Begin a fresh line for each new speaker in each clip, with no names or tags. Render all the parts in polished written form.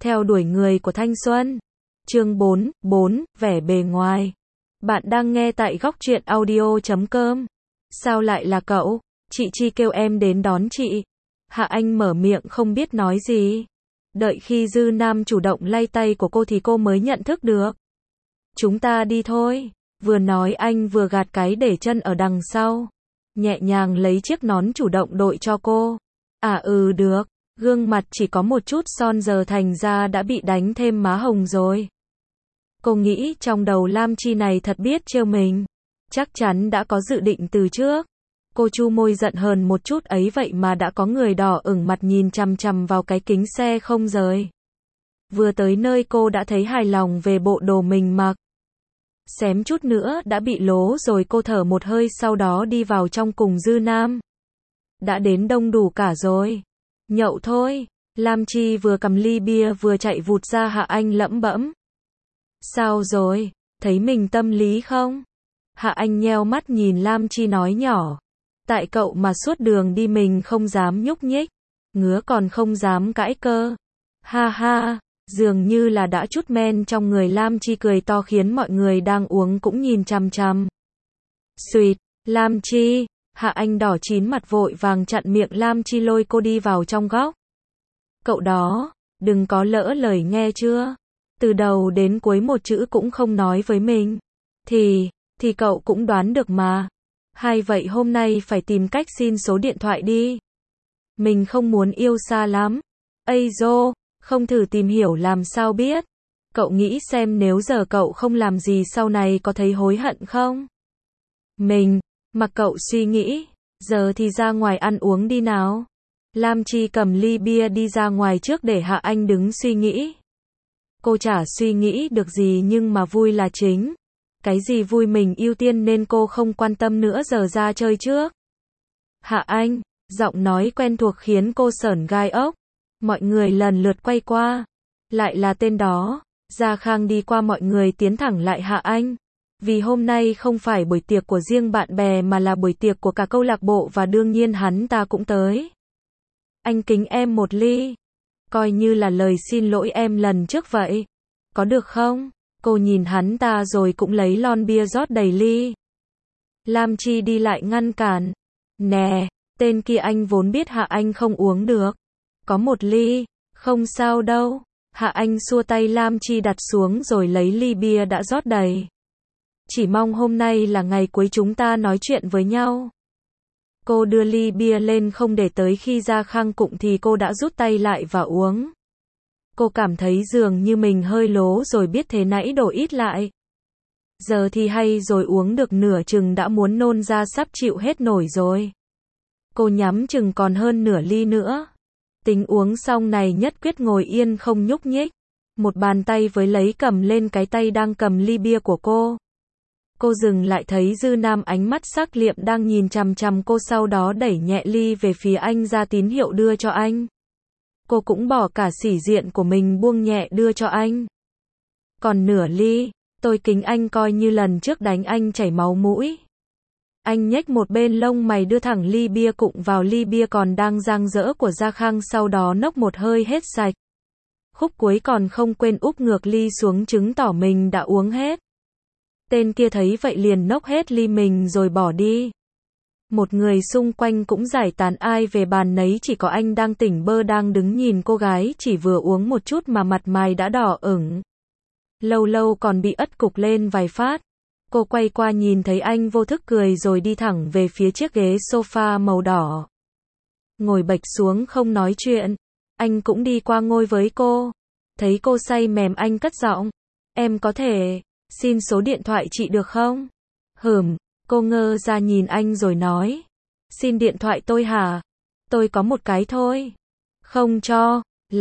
Theo đuổi người của thanh xuân. Chương 4, vẻ bề ngoài. Bạn đang nghe tại góc truyện audio.com. Sao lại là cậu? Chị Chi kêu em đến đón chị. Hạ Anh mở miệng không biết nói gì. Đợi khi Dư Nam chủ động lay tay của cô thì cô mới nhận thức được. Chúng ta đi thôi. Vừa nói anh vừa gạt cái để chân ở đằng sau. Nhẹ nhàng lấy chiếc nón chủ động đội cho cô. Được. Gương mặt chỉ có một chút son giờ thành ra đã bị đánh thêm má hồng rồi. Cô nghĩ trong đầu Lam Chi này thật biết trêu mình. Chắc chắn đã có dự định từ trước. Cô chu môi giận hờn một chút ấy vậy mà đã có người đỏ ửng mặt nhìn chằm chằm vào cái kính xe không rời. Vừa tới nơi cô đã thấy hài lòng về bộ đồ mình mặc. Xém chút nữa đã bị lố rồi, cô thở một hơi sau đó đi vào trong cùng Dư Nam. Đã đến đông đủ cả rồi. Nhậu thôi. Lam Chi vừa cầm ly bia vừa chạy vụt ra. Hạ Anh lẩm bẩm. Sao rồi? Thấy mình tâm lý không? Hạ Anh nheo mắt nhìn Lam Chi nói nhỏ. Tại cậu mà suốt đường đi mình không dám nhúc nhích. Ngứa còn không dám cãi cơ. Ha ha. Dường như là đã chút men trong người. Lam Chi cười to khiến mọi người đang uống cũng nhìn chằm chằm. Xuyệt. Lam Chi. Hạ Anh đỏ chín mặt vội vàng chặn miệng Lam Chi lôi cô đi vào trong góc. Cậu đó, đừng có lỡ lời nghe chưa? Từ đầu đến cuối một chữ cũng không nói với mình. Thì cậu cũng đoán được mà. Hay vậy hôm nay phải tìm cách xin số điện thoại đi. Mình không muốn yêu xa lắm. Ây dô, không thử tìm hiểu làm sao biết. Cậu nghĩ xem nếu giờ cậu không làm gì sau này có thấy hối hận không? Mặc cậu suy nghĩ, giờ thì ra ngoài ăn uống đi nào. Lam Chi cầm ly bia đi ra ngoài trước để Hạ Anh đứng suy nghĩ. Cô chả suy nghĩ được gì nhưng mà vui là chính. Cái gì vui mình ưu tiên nên cô không quan tâm nữa, giờ ra chơi trước. Hạ Anh, giọng nói quen thuộc khiến cô sởn gai ốc. Mọi người lần lượt quay qua. Lại là tên đó. Gia Khang đi qua mọi người tiến thẳng lại Hạ Anh. Vì hôm nay không phải buổi tiệc của riêng bạn bè mà là buổi tiệc của cả câu lạc bộ và đương nhiên hắn ta cũng tới. Anh kính em một ly. Coi như là lời xin lỗi em lần trước vậy. Có được không? Cô nhìn hắn ta rồi cũng lấy lon bia rót đầy ly. Lam Chi đi lại ngăn cản. Nè, tên kia anh vốn biết Hạ Anh không uống được. Có một ly, không sao đâu. Hạ Anh xua tay Lam Chi đặt xuống rồi lấy ly bia đã rót đầy. Chỉ mong hôm nay là ngày cuối chúng ta nói chuyện với nhau. Cô đưa ly bia lên không để tới khi Gia Khang cụng thì cô đã rút tay lại và uống. Cô cảm thấy dường như mình hơi lố rồi, biết thế nãy đổ ít lại. Giờ thì hay rồi, uống được nửa chừng đã muốn nôn ra, sắp chịu hết nổi rồi. Cô nhắm chừng còn hơn nửa ly nữa. Tính uống xong này nhất quyết ngồi yên không nhúc nhích. Một bàn tay với lấy cầm lên cái tay đang cầm ly bia của cô. Cô dừng lại thấy Dư Nam ánh mắt sắc liệm đang nhìn chằm chằm cô, sau đó đẩy nhẹ ly về phía anh ra tín hiệu đưa cho anh. Cô cũng bỏ cả sĩ diện của mình buông nhẹ đưa cho anh. Còn nửa ly, tôi kính anh coi như lần trước đánh anh chảy máu mũi. Anh nhếch một bên lông mày đưa thẳng ly bia cụng vào ly bia còn đang dang dỡ của Gia Khang, sau đó nốc một hơi hết sạch. Khúc cuối còn không quên úp ngược ly xuống chứng tỏ mình đã uống hết. Tên kia thấy vậy liền nốc hết ly mình rồi bỏ đi. Một người xung quanh cũng giải tán ai về bàn nấy, chỉ có anh đang tỉnh bơ đang đứng nhìn cô gái chỉ vừa uống một chút mà mặt mày đã đỏ ửng. Lâu lâu còn bị ất cục lên vài phát. Cô quay qua nhìn thấy anh vô thức cười rồi đi thẳng về phía chiếc ghế sofa màu đỏ. Ngồi bệch xuống không nói chuyện. Anh cũng đi qua ngồi với cô. Thấy cô say mềm anh cất giọng. Em có thể xin số điện thoại chị được không? Cô ngơ ra nhìn anh rồi nói. Xin điện thoại tôi hả? Tôi có một cái thôi. Không cho,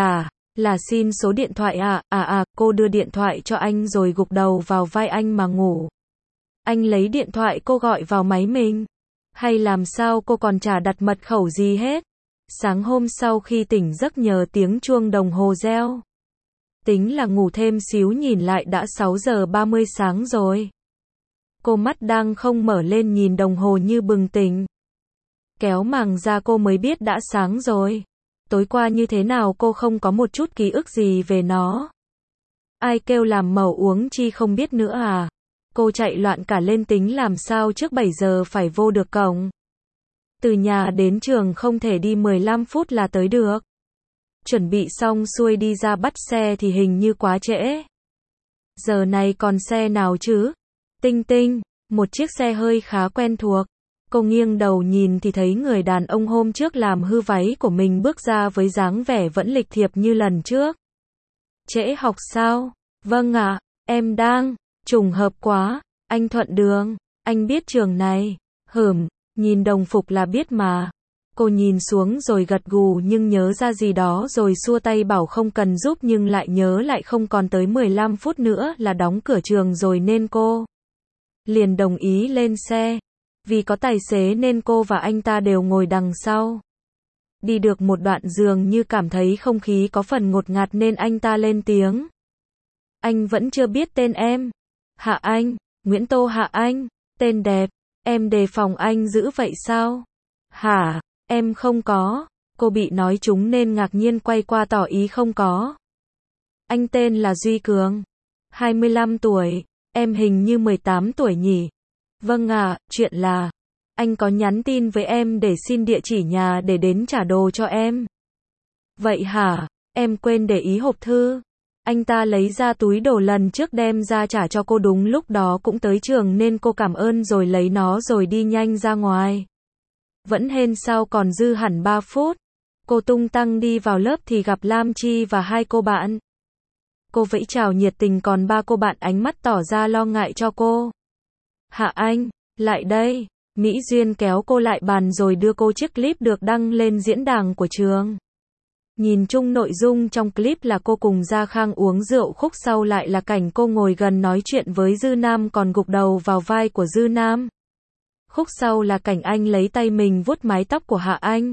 là xin số điện thoại à? Cô đưa điện thoại cho anh rồi gục đầu vào vai anh mà ngủ. Anh lấy điện thoại cô gọi vào máy mình. Hay làm sao cô còn chả đặt mật khẩu gì hết. Sáng hôm sau khi tỉnh giấc nhờ tiếng chuông đồng hồ reo. Tính là ngủ thêm xíu nhìn lại đã 6 giờ 30 sáng rồi. Cô mắt đang không mở lên nhìn đồng hồ như bừng tỉnh. Kéo màng ra cô mới biết đã sáng rồi. Tối qua như thế nào cô không có một chút ký ức gì về nó? Ai kêu làm màu uống chi không biết nữa à? Cô chạy loạn cả lên tính làm sao trước 7 giờ phải vô được cổng. Từ nhà đến trường không thể đi 15 phút là tới được. Chuẩn bị xong xuôi đi ra bắt xe thì hình như quá trễ. Giờ này còn xe nào chứ? Tinh tinh, một chiếc xe hơi khá quen thuộc. Cô nghiêng đầu nhìn thì thấy người đàn ông hôm trước làm hư váy của mình bước ra với dáng vẻ vẫn lịch thiệp như lần trước. Trễ học sao? Vâng ạ, em đang, trùng hợp quá, anh Thuận Đường, anh biết trường này. Nhìn đồng phục là biết mà. Cô nhìn xuống rồi gật gù nhưng nhớ ra gì đó rồi xua tay bảo không cần giúp nhưng lại nhớ lại không còn tới 15 phút nữa là đóng cửa trường rồi nên cô liền đồng ý lên xe. Vì có tài xế nên cô và anh ta đều ngồi đằng sau. Đi được một đoạn dường như cảm thấy không khí có phần ngột ngạt nên anh ta lên tiếng. Anh vẫn chưa biết tên em. Hạ Anh, Nguyễn Tô Hạ Anh, tên đẹp, em đề phòng anh dữ vậy sao? Hả, em không có. Cô bị nói trúng nên ngạc nhiên quay qua tỏ ý không có. Anh tên là Duy Cường, 25 tuổi, em hình như 18 tuổi nhỉ? Vâng ạ, chuyện là, anh có nhắn tin với em để xin địa chỉ nhà để đến trả đồ cho em. Vậy hả, em quên để ý hộp thư. Anh ta lấy ra túi đồ lần trước đem ra trả cho cô đúng lúc đó cũng tới trường nên cô cảm ơn rồi lấy nó rồi đi nhanh ra ngoài. Vẫn hên sau còn dư hẳn 3 phút. Cô tung tăng đi vào lớp thì gặp Lam Chi và hai cô bạn. Cô vẫy chào nhiệt tình còn ba cô bạn ánh mắt tỏ ra lo ngại cho cô. Hạ Anh, lại đây. Mỹ Duyên kéo cô lại bàn rồi đưa cô chiếc clip được đăng lên diễn đàn của trường. Nhìn chung nội dung trong clip là cô cùng Gia Khang uống rượu, khúc sau lại là cảnh cô ngồi gần nói chuyện với Dư Nam còn gục đầu vào vai của Dư Nam. Khúc sau là cảnh anh lấy tay mình vuốt mái tóc của Hạ Anh.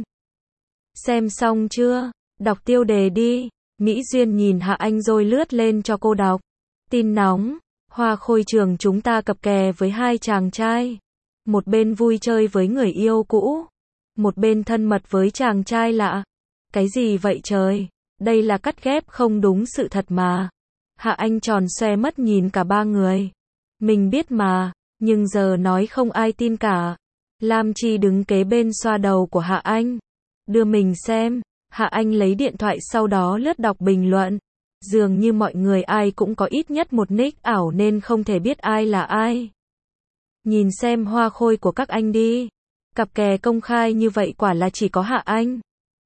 Xem xong chưa? Đọc tiêu đề đi. Mỹ Duyên nhìn Hạ Anh rồi lướt lên cho cô đọc. Tin nóng. Hoa khôi trường chúng ta cặp kè với hai chàng trai. Một bên vui chơi với người yêu cũ. Một bên thân mật với chàng trai lạ. Cái gì vậy trời? Đây là cắt ghép không đúng sự thật mà. Hạ Anh tròn xoe mắt nhìn cả ba người. Mình biết mà, nhưng giờ nói không ai tin cả. Lam Chi đứng kế bên xoa đầu của Hạ Anh. Đưa mình xem. Hạ Anh lấy điện thoại sau đó lướt đọc bình luận. Dường như mọi người ai cũng có ít nhất một nick ảo nên không thể biết ai là ai. Nhìn xem hoa khôi của các anh đi. Cặp kè công khai như vậy quả là chỉ có Hạ Anh.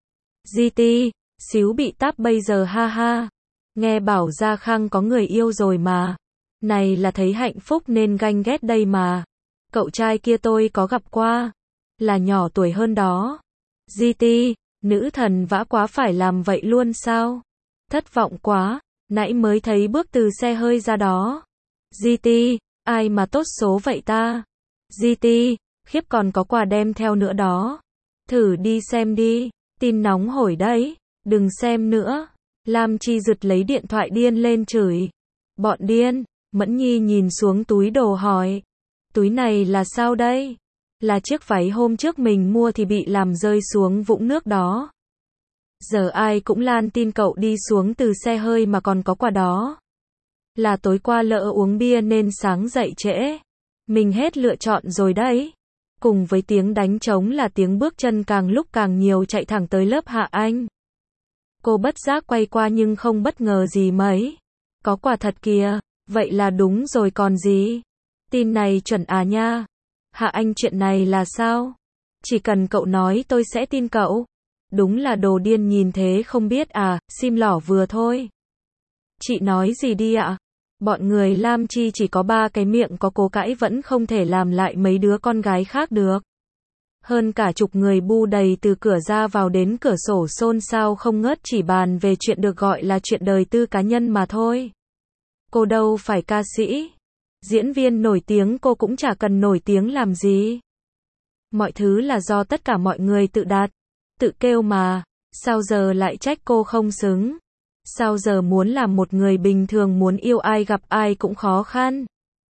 GT, xíu bị táp bây giờ ha ha. Nghe bảo Gia Khang có người yêu rồi mà. Này là thấy hạnh phúc nên ganh ghét đây mà. Cậu trai kia tôi có gặp qua. Là nhỏ tuổi hơn đó. GT, nữ thần vã quá phải làm vậy luôn sao? Thất vọng quá, nãy mới thấy bước từ xe hơi ra đó. GT, ai mà tốt số vậy ta? GT, khiếp còn có quà đem theo nữa đó. Thử đi xem đi, tin nóng hổi đấy, đừng xem nữa. Lam Chi giật lấy điện thoại điên lên chửi. Bọn điên, Mẫn Nhi nhìn xuống túi đồ hỏi. Túi này là sao đây? Là chiếc váy hôm trước mình mua thì bị làm rơi xuống vũng nước đó. Giờ ai cũng lan tin cậu đi xuống từ xe hơi mà còn có quà đó. Là tối qua lỡ uống bia nên sáng dậy trễ. Mình hết lựa chọn rồi đấy. Cùng với tiếng đánh trống là tiếng bước chân càng lúc càng nhiều chạy thẳng tới lớp Hạ Anh. Cô bất giác quay qua nhưng không bất ngờ gì mấy. Có quà thật kìa, vậy là đúng rồi còn gì. Tin này chuẩn à nha. Hạ Anh chuyện này là sao? Chỉ cần cậu nói tôi sẽ tin cậu. Đúng là đồ điên nhìn thế không biết à, sim lỏ vừa thôi. Chị nói gì đi ạ? Bọn người Lam Chi chỉ có 3 cái miệng có cố cãi vẫn không thể làm lại mấy đứa con gái khác được. Hơn cả chục người bu đầy từ cửa ra vào đến cửa sổ xôn xao không ngớt chỉ bàn về chuyện được gọi là chuyện đời tư cá nhân mà thôi. Cô đâu phải ca sĩ. Diễn viên nổi tiếng cô cũng chả cần nổi tiếng làm gì. Mọi thứ là do tất cả mọi người tự đặt, tự kêu mà. Sao giờ lại trách cô không xứng? Sao giờ muốn làm một người bình thường muốn yêu ai gặp ai cũng khó khăn?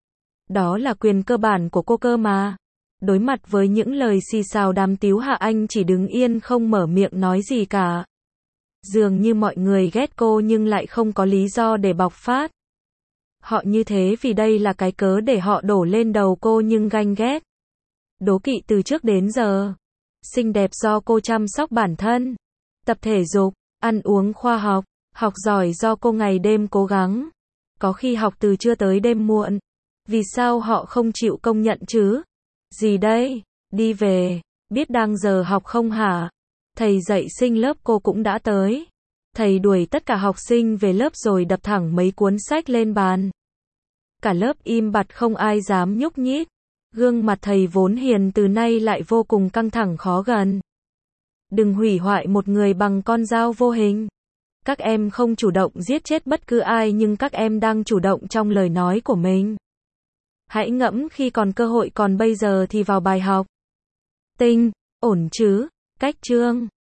Đó là quyền cơ bản của cô cơ mà. Đối mặt với những lời xì xào đám tíu Hạ Anh chỉ đứng yên không mở miệng nói gì cả. Dường như mọi người ghét cô nhưng lại không có lý do để bộc phát. Họ như thế vì đây là cái cớ để họ đổ lên đầu cô nhưng ganh ghét. Đố kỵ từ trước đến giờ. Xinh đẹp do cô chăm sóc bản thân. Tập thể dục, ăn uống khoa học, học giỏi do cô ngày đêm cố gắng. Có khi học từ trưa tới đêm muộn. Vì sao họ không chịu công nhận chứ? Gì đây? Đi về, biết đang giờ học không hả? Thầy dạy sinh lớp cô cũng đã tới. Thầy đuổi tất cả học sinh về lớp rồi đập thẳng mấy cuốn sách lên bàn. Cả lớp im bặt không ai dám nhúc nhích. Gương mặt thầy vốn hiền từ nay lại vô cùng căng thẳng khó gần. Đừng hủy hoại một người bằng con dao vô hình. Các em không chủ động giết chết bất cứ ai nhưng các em đang chủ động trong lời nói của mình. Hãy ngẫm khi còn cơ hội còn bây giờ thì vào bài học. Tinh, ổn chứ? Cách chương